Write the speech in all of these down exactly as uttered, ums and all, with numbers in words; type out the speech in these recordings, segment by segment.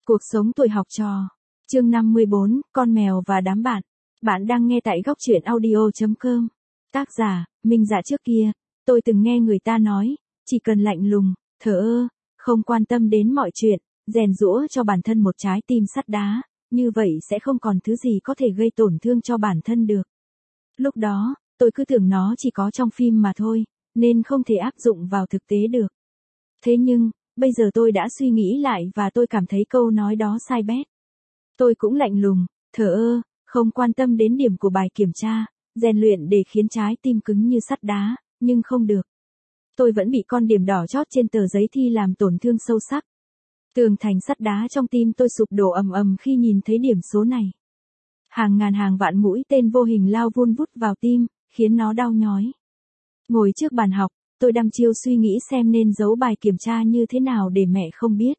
Cuộc sống tuổi học trò. Chương năm mươi bốn, con mèo và đám bạn. Bạn đang nghe tại góc truyện audio chấm com. Tác giả, Minh Dạ. Trước kia, tôi từng nghe người ta nói, chỉ cần lạnh lùng, thờ ơ, không quan tâm đến mọi chuyện, rèn giũa cho bản thân một trái tim sắt đá, như vậy sẽ không còn thứ gì có thể gây tổn thương cho bản thân được. Lúc đó, tôi cứ tưởng nó chỉ có trong phim mà thôi, nên không thể áp dụng vào thực tế được. Thế nhưng, bây giờ tôi đã suy nghĩ lại và tôi cảm thấy câu nói đó sai bét. Tôi cũng lạnh lùng, thờ ơ, không quan tâm đến điểm của bài kiểm tra, rèn luyện để khiến trái tim cứng như sắt đá, nhưng không được. Tôi vẫn bị con điểm đỏ chót trên tờ giấy thi làm tổn thương sâu sắc. Tường thành sắt đá trong tim tôi sụp đổ ầm ầm khi nhìn thấy điểm số này. Hàng ngàn hàng vạn mũi tên vô hình lao vun vút vào tim, khiến nó đau nhói. Ngồi trước bàn học, tôi đăm chiêu suy nghĩ xem nên giấu bài kiểm tra như thế nào để mẹ không biết.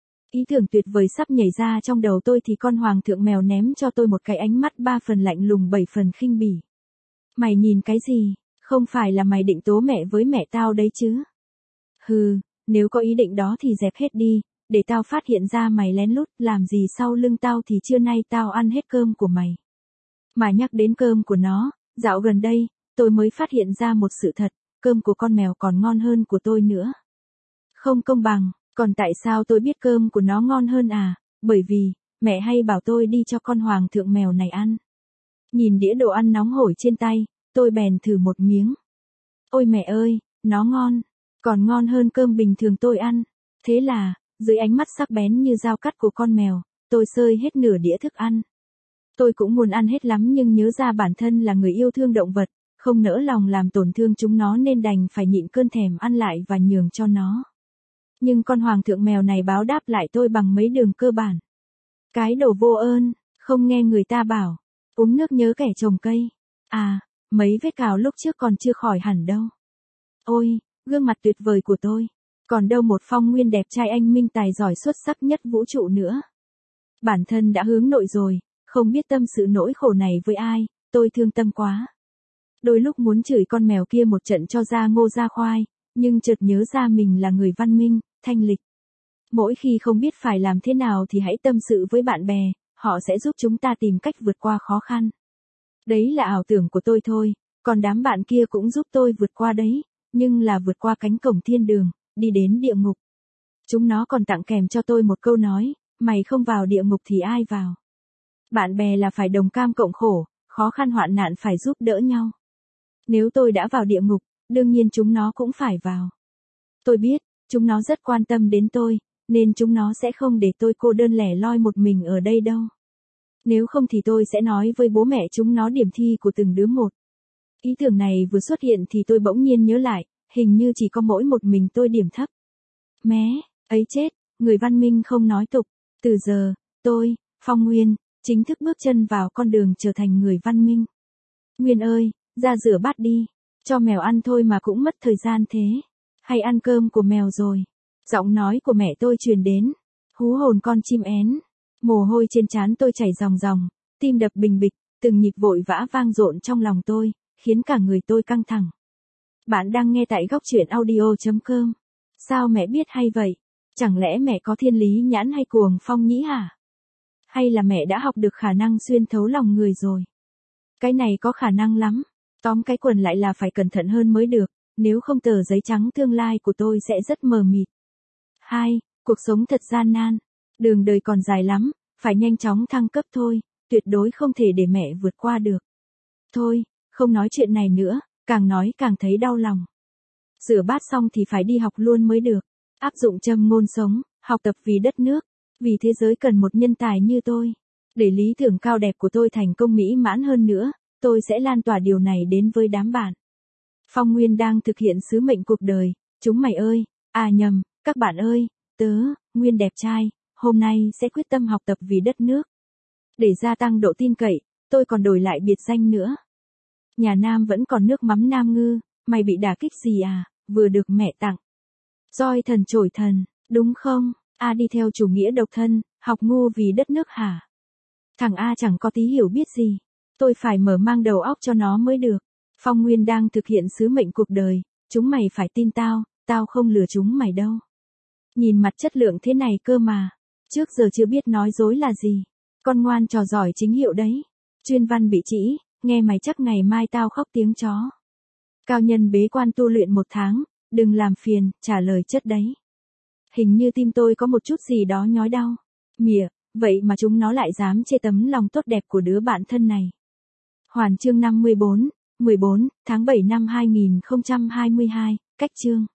Ý tưởng tuyệt vời sắp nhảy ra trong đầu tôi thì con hoàng thượng mèo ném cho tôi một cái ánh mắt ba phần lạnh lùng bảy phần khinh bỉ. Mày nhìn cái gì, không phải là mày định tố mẹ với mẹ tao đấy chứ? Hừ, nếu có ý định đó thì dẹp hết đi, để tao phát hiện ra mày lén lút làm gì sau lưng tao thì trưa nay tao ăn hết cơm của mày. Mà nhắc đến cơm của nó, dạo gần đây, tôi mới phát hiện ra một sự thật, cơm của con mèo còn ngon hơn của tôi nữa. Không công bằng, còn tại sao tôi biết cơm của nó ngon hơn à? Bởi vì, mẹ hay bảo tôi đi cho con hoàng thượng mèo này ăn. Nhìn đĩa đồ ăn nóng hổi trên tay, tôi bèn thử một miếng. Ôi mẹ ơi, nó ngon, còn ngon hơn cơm bình thường tôi ăn. Thế là, dưới ánh mắt sắc bén như dao cắt của con mèo, tôi xơi hết nửa đĩa thức ăn. Tôi cũng muốn ăn hết lắm nhưng nhớ ra bản thân là người yêu thương động vật, không nỡ lòng làm tổn thương chúng nó nên đành phải nhịn cơn thèm ăn lại và nhường cho nó. Nhưng con hoàng thượng mèo này báo đáp lại tôi bằng mấy đường cơ bản. Cái đồ vô ơn, không nghe người ta bảo, uống nước nhớ kẻ trồng cây. À, mấy vết cào lúc trước còn chưa khỏi hẳn đâu. Ôi, gương mặt tuyệt vời của tôi. Còn đâu một Phong Nguyên đẹp trai anh minh tài giỏi xuất sắc nhất vũ trụ nữa. Bản thân đã hướng nội rồi, không biết tâm sự nỗi khổ này với ai, tôi thương tâm quá. Đôi lúc muốn chửi con mèo kia một trận cho ra ngô ra khoai, nhưng chợt nhớ ra mình là người văn minh, thanh lịch. Mỗi khi không biết phải làm thế nào thì hãy tâm sự với bạn bè, họ sẽ giúp chúng ta tìm cách vượt qua khó khăn. Đấy là ảo tưởng của tôi thôi, còn đám bạn kia cũng giúp tôi vượt qua đấy, nhưng là vượt qua cánh cổng thiên đường, đi đến địa ngục. Chúng nó còn tặng kèm cho tôi một câu nói, mày không vào địa ngục thì ai vào. Bạn bè là phải đồng cam cộng khổ, khó khăn hoạn nạn phải giúp đỡ nhau. Nếu tôi đã vào địa ngục, đương nhiên chúng nó cũng phải vào. Tôi biết, chúng nó rất quan tâm đến tôi, nên chúng nó sẽ không để tôi cô đơn lẻ loi một mình ở đây đâu. Nếu không thì tôi sẽ nói với bố mẹ chúng nó điểm thi của từng đứa một. Ý tưởng này vừa xuất hiện thì tôi bỗng nhiên nhớ lại, hình như chỉ có mỗi một mình tôi điểm thấp. Mé, ấy chết, người văn minh không nói tục. Từ giờ, tôi, Phong Nguyên, chính thức bước chân vào con đường trở thành người văn minh. Nguyên ơi, ra rửa bát đi. Cho mèo ăn thôi mà cũng mất thời gian thế. Hay ăn cơm của mèo rồi. Giọng nói của mẹ tôi truyền đến. Hú hồn con chim én. Mồ hôi trên trán tôi chảy ròng ròng, tim đập bình bịch, từng nhịp vội vã vang dội trong lòng tôi, khiến cả người tôi căng thẳng. Bạn đang nghe tại góc truyện audio chấm com. Sao mẹ biết hay vậy? Chẳng lẽ mẹ có thiên lý nhãn hay cuồng phong nhĩ hả? Hay là mẹ đã học được khả năng xuyên thấu lòng người rồi? Cái này có khả năng lắm. Tóm cái quần lại là phải cẩn thận hơn mới được, nếu không tờ giấy trắng tương lai của tôi sẽ rất mờ mịt. hai. Cuộc sống thật gian nan. Đường đời còn dài lắm, phải nhanh chóng thăng cấp thôi, tuyệt đối không thể để mẹ vượt qua được. Thôi, không nói chuyện này nữa, càng nói càng thấy đau lòng. Rửa bát xong thì phải đi học luôn mới được. Áp dụng châm ngôn sống, học tập vì đất nước, vì thế giới cần một nhân tài như tôi. Để lý tưởng cao đẹp của tôi thành công mỹ mãn hơn nữa, tôi sẽ lan tỏa điều này đến với đám bạn. Phong Nguyên đang thực hiện sứ mệnh cuộc đời, chúng mày ơi, à nhầm, các bạn ơi, tớ, Nguyên đẹp trai, hôm nay sẽ quyết tâm học tập vì đất nước. Để gia tăng độ tin cậy, tôi còn đổi lại biệt danh nữa. Nhà Nam vẫn còn nước mắm Nam Ngư, mày bị đả kích gì à, vừa được mẹ tặng. Roi thần chổi thần, đúng không? A đi theo chủ nghĩa độc thân, học ngu vì đất nước hả? Thằng A chẳng có tí hiểu biết gì. Tôi phải mở mang đầu óc cho nó mới được. Phong Nguyên đang thực hiện sứ mệnh cuộc đời, chúng mày phải tin tao, tao không lừa chúng mày đâu. Nhìn mặt chất lượng thế này cơ mà. Trước giờ chưa biết nói dối là gì. Con ngoan trò giỏi chính hiệu đấy. Chuyên văn bị trĩ, nghe mày chắc ngày mai tao khóc tiếng chó. Cao nhân bế quan tu luyện một tháng, đừng làm phiền, trả lời chất đấy. Hình như tim tôi có một chút gì đó nhói đau. Mỉa, vậy mà chúng nó lại dám chê tấm lòng tốt đẹp của đứa bạn thân này. Hoàn chương năm mươi bốn, mười bốn tháng bảy năm hai nghìn không trăm hai mươi hai, cách chương.